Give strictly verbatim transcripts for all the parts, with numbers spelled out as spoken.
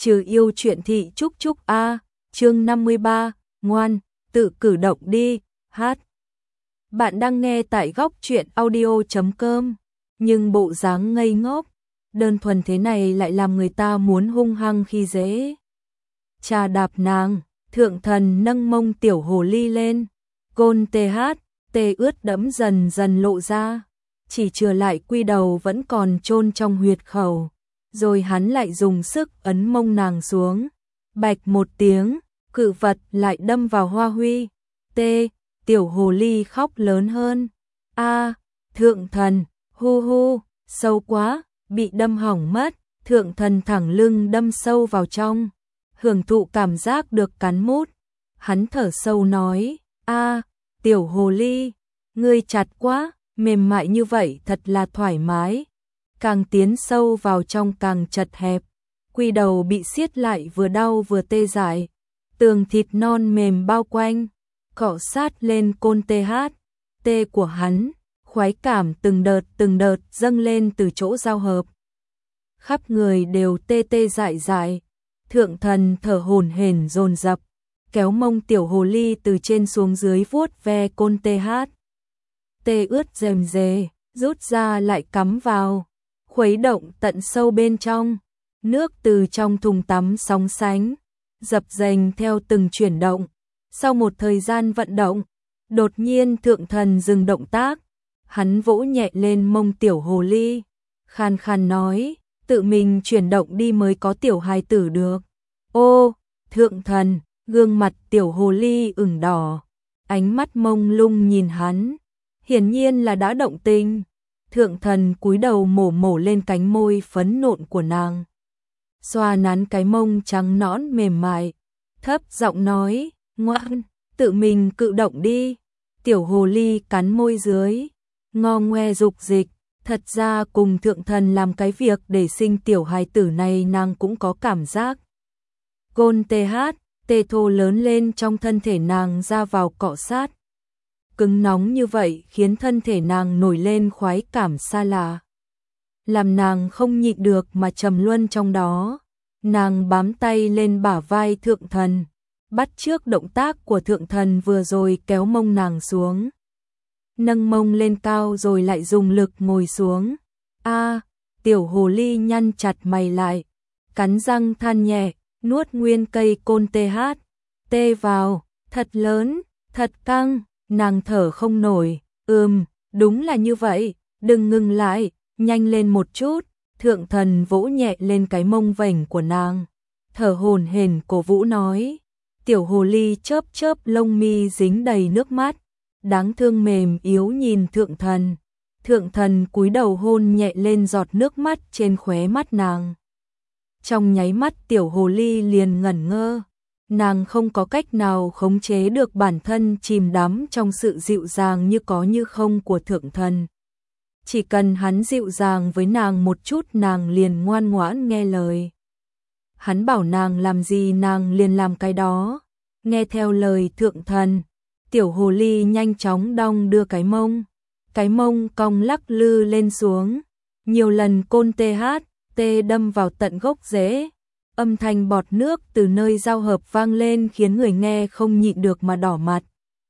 Trừ yêu chuyện thị chúc chúc a, chương năm mươi ba, ngoan, tự cử động đi, hát. Bạn đang nghe tại góc truyện audio chấm com, nhưng bộ dáng ngây ngốc, đơn thuần thế này lại làm người ta muốn hung hăng khi dễ. Trà đạp nàng, thượng thần nâng mông tiểu hồ ly lên, côn tê hát, tê ướt đẫm dần dần lộ ra, chỉ chừa lại quy đầu vẫn còn chôn trong huyệt khẩu. Rồi hắn lại dùng sức ấn mông nàng xuống, bạch một tiếng, cự vật lại đâm vào hoa huy. Tê, tiểu hồ ly khóc lớn hơn. A, thượng thần, hu hu, sâu quá, bị đâm hỏng mất. Thượng thần thẳng lưng đâm sâu vào trong, hưởng thụ cảm giác được cắn mút. Hắn thở sâu nói, a, tiểu hồ ly, ngươi chặt quá, mềm mại như vậy thật là thoải mái. Càng tiến sâu vào trong càng chật hẹp, quy đầu bị siết lại vừa đau vừa tê dại, tường thịt non mềm bao quanh, cọ sát lên côn tê hát, tê của hắn, khoái cảm từng đợt từng đợt dâng lên từ chỗ giao hợp. Khắp người đều tê tê dại dại, thượng thần thở hổn hển dồn dập, kéo mông tiểu hồ ly từ trên xuống dưới vuốt ve côn tê hát. Tê ướt rèm rề, rút ra lại cắm vào, khuấy động tận sâu bên trong, nước từ trong thùng tắm sóng sánh, dập dềnh theo từng chuyển động. Sau một thời gian vận động, đột nhiên thượng thần dừng động tác, hắn vỗ nhẹ lên mông tiểu hồ ly, khan khan nói, tự mình chuyển động đi mới có tiểu hài tử được. Ô, thượng thần, gương mặt tiểu hồ ly ửng đỏ, ánh mắt mông lung nhìn hắn, hiển nhiên là đã động tình. Thượng thần cúi đầu mổ mổ lên cánh môi phấn nộn của nàng, xoa nắn cái mông trắng nõn mềm mại, thấp giọng nói, ngoan, tự mình cự động đi. Tiểu hồ ly cắn môi dưới, ngo ngoe dục dịch, thật ra cùng thượng thần làm cái việc để sinh tiểu hài tử này nàng cũng có cảm giác. Côn tê hát, tê thô lớn lên trong thân thể nàng ra vào cọ sát. Cứng nóng như vậy khiến thân thể nàng nổi lên khoái cảm xa lạ, làm nàng không nhịn được mà trầm luân trong đó. Nàng bám tay lên bả vai thượng thần, bắt chước động tác của thượng thần vừa rồi, kéo mông nàng xuống, nâng mông lên cao rồi lại dùng lực ngồi xuống. A, tiểu hồ ly nhăn chặt mày lại, cắn răng than nhẹ, nuốt nguyên cây côn tê hát, tê vào, thật lớn, thật căng. Nàng thở không nổi, ừm, đúng là như vậy, đừng ngừng lại, nhanh lên một chút. Thượng thần vỗ nhẹ lên cái mông vểnh của nàng, thở hổn hển cổ vũ nói. Tiểu hồ ly chớp chớp lông mi dính đầy nước mắt, đáng thương mềm yếu nhìn thượng thần. Thượng thần cúi đầu hôn nhẹ lên giọt nước mắt trên khóe mắt nàng. Trong nháy mắt tiểu hồ ly liền ngẩn ngơ. Nàng không có cách nào khống chế được bản thân chìm đắm trong sự dịu dàng như có như không của thượng thần. Chỉ cần hắn dịu dàng với nàng một chút nàng liền ngoan ngoãn nghe lời. Hắn bảo nàng làm gì nàng liền làm cái đó. Nghe theo lời thượng thần, tiểu hồ ly nhanh chóng đong đưa cái mông. Cái mông cong lắc lư lên xuống. Nhiều lần côn tê hát, tê đâm vào tận gốc rễ. Âm thanh bọt nước từ nơi giao hợp vang lên khiến người nghe không nhịn được mà đỏ mặt.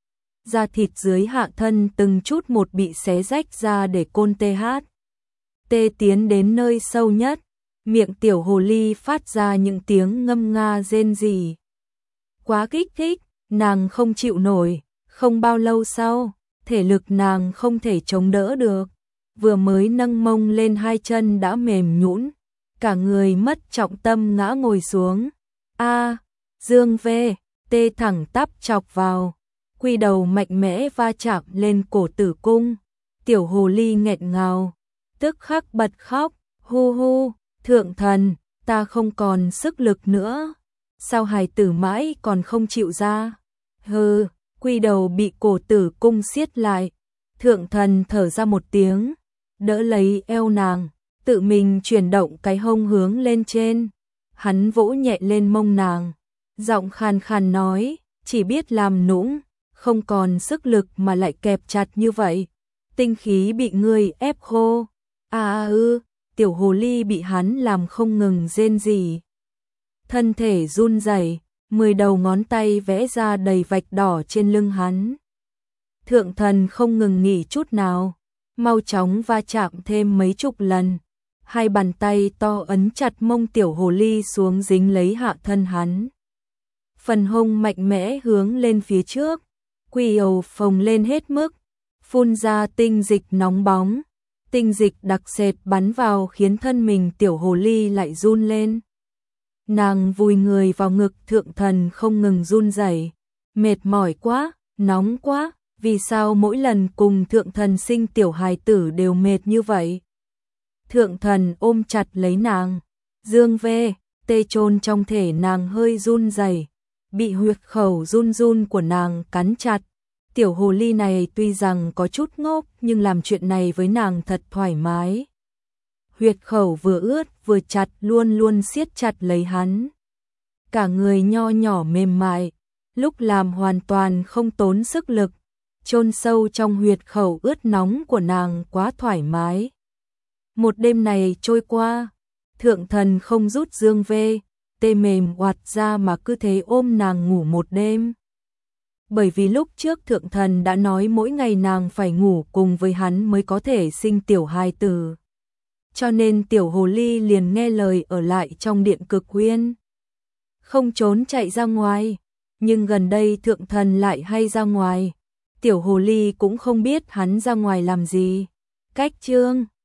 Da thịt dưới hạ thân từng chút một bị xé rách ra để côn tê hát. Tê tiến đến nơi sâu nhất, miệng tiểu hồ ly phát ra những tiếng ngâm nga rên rỉ. Quá kích thích, nàng không chịu nổi, không bao lâu sau, thể lực nàng không thể chống đỡ được. Vừa mới nâng mông lên hai chân đã mềm nhũn. Cả người mất trọng tâm ngã ngồi xuống. A, dương về, tê thẳng tắp chọc vào, quy đầu mạnh mẽ va chạm lên cổ tử cung. Tiểu hồ ly nghẹn ngào, tức khắc bật khóc, hu hu, thượng thần, ta không còn sức lực nữa. Sao hài tử mãi còn không chịu ra? Hừ, quy đầu bị cổ tử cung siết lại. Thượng thần thở ra một tiếng, đỡ lấy eo nàng, tự mình chuyển động cái hông hướng lên trên. Hắn vỗ nhẹ lên mông nàng, giọng khàn khàn nói, chỉ biết làm nũng, không còn sức lực mà lại kẹp chặt như vậy. Tinh khí bị ngươi ép khô. À ư, tiểu hồ ly bị hắn làm không ngừng rên rỉ. thân thể run rẩy, mười đầu ngón tay vẽ ra đầy vạch đỏ trên lưng hắn. Thượng thần không ngừng nghỉ chút nào, mau chóng va chạm thêm mấy chục lần. Hai bàn tay to ấn chặt mông tiểu hồ ly xuống dính lấy hạ thân hắn. Phần hông mạnh mẽ hướng lên phía trước, quỷ ầu phồng lên hết mức, phun ra tinh dịch nóng bóng. Tinh dịch đặc sệt bắn vào khiến thân mình tiểu hồ ly lại run lên. Nàng vùi người vào ngực thượng thần không ngừng run rẩy, mệt mỏi quá, nóng quá, vì sao mỗi lần cùng thượng thần sinh tiểu hài tử đều mệt như vậy? Thượng thần ôm chặt lấy nàng, dương vê, tê chôn trong thể nàng hơi run rẩy, bị huyệt khẩu run run của nàng cắn chặt. Tiểu hồ ly này tuy rằng có chút ngốc nhưng làm chuyện này với nàng thật thoải mái. Huyệt khẩu vừa ướt vừa chặt luôn luôn siết chặt lấy hắn. Cả người nho nhỏ mềm mại, lúc làm hoàn toàn không tốn sức lực, chôn sâu trong huyệt khẩu ướt nóng của nàng quá thoải mái. Một đêm này trôi qua, thượng thần không rút dương vê, tê mềm oạt ra mà cứ thế ôm nàng ngủ một đêm. Bởi vì lúc trước thượng thần đã nói mỗi ngày nàng phải ngủ cùng với hắn mới có thể sinh tiểu hài tử. Cho nên tiểu hồ ly liền nghe lời ở lại trong điện cực huyên. Không trốn chạy ra ngoài, nhưng gần đây thượng thần lại hay ra ngoài. Tiểu hồ ly cũng không biết hắn ra ngoài làm gì. Cách chương